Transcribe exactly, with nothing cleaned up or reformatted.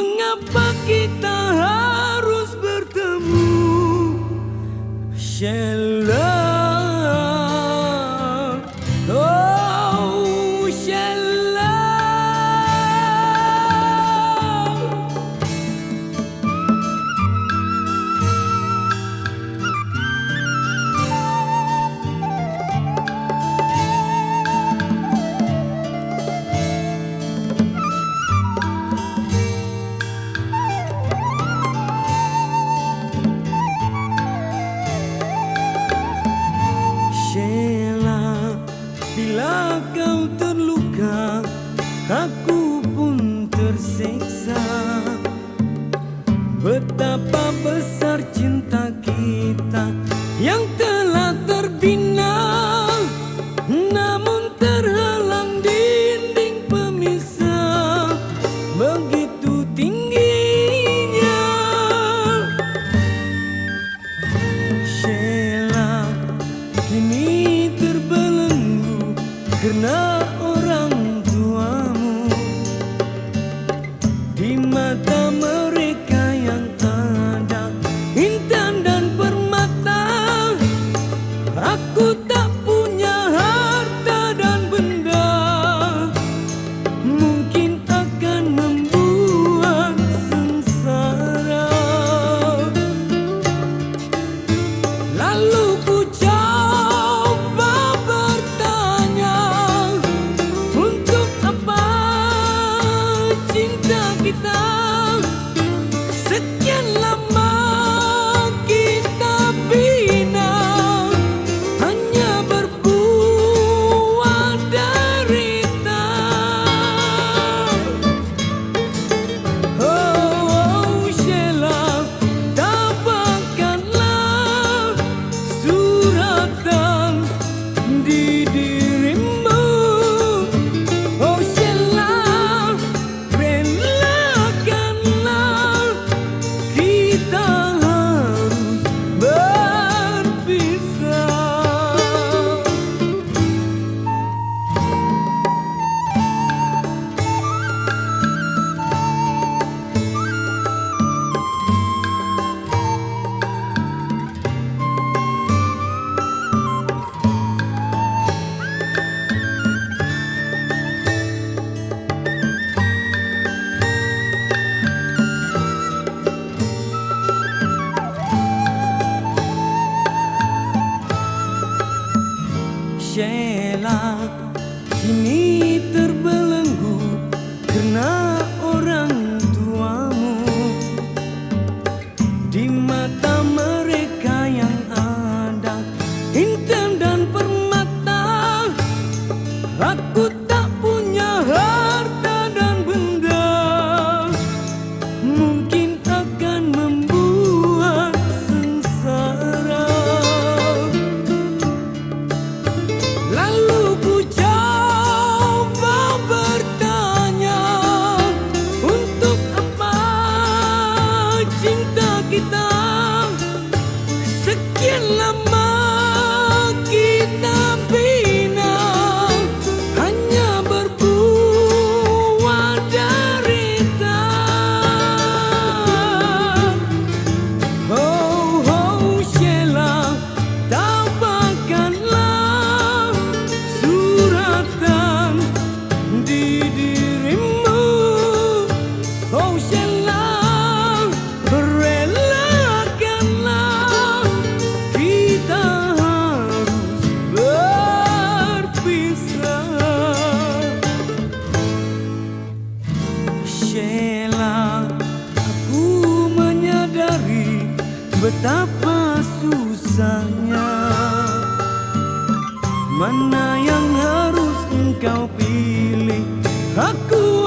Mengapa kita harus bertemu, Sheila? Oh Sheila, Sheila, bila kau terluka, aku pun tersiksa. Betapa besar cinta kita yang telah terbina, namun terhalang dinding pemisah begitu tingginya. Sheila, kini terbelenggu karena orang tuamu. Di mata mereka yang ada intan dan permata, aku tak punya harta dan benda, mungkin akan membuat sengsara. Lalu ku coba bertanya, untuk apa cinta kita sekian lama kita bina, hanya berbuat derita. Oh Sheila, tabahkanlah suratan di dirimu. Oh Sheila, relakanlah kita harus berpisah. Sheila, kini terbelenggu karena orang tuamu. Di mata mereka yang ada intan dan permata, aku tak punya harta dan benda, mungkin akan membuat sengsara. Lalu ku coba bertanya, untuk apa cinta kita sekian lama kita bina, hanya berbuat derita. Oh, oh Sheila, tabahkanlah suratan di dirimu. Oh Sheila, relakanlah kita harus berpisah. Sheila, aku menyadari betapa susahnya. Mana yang harus engkau pilih? Aku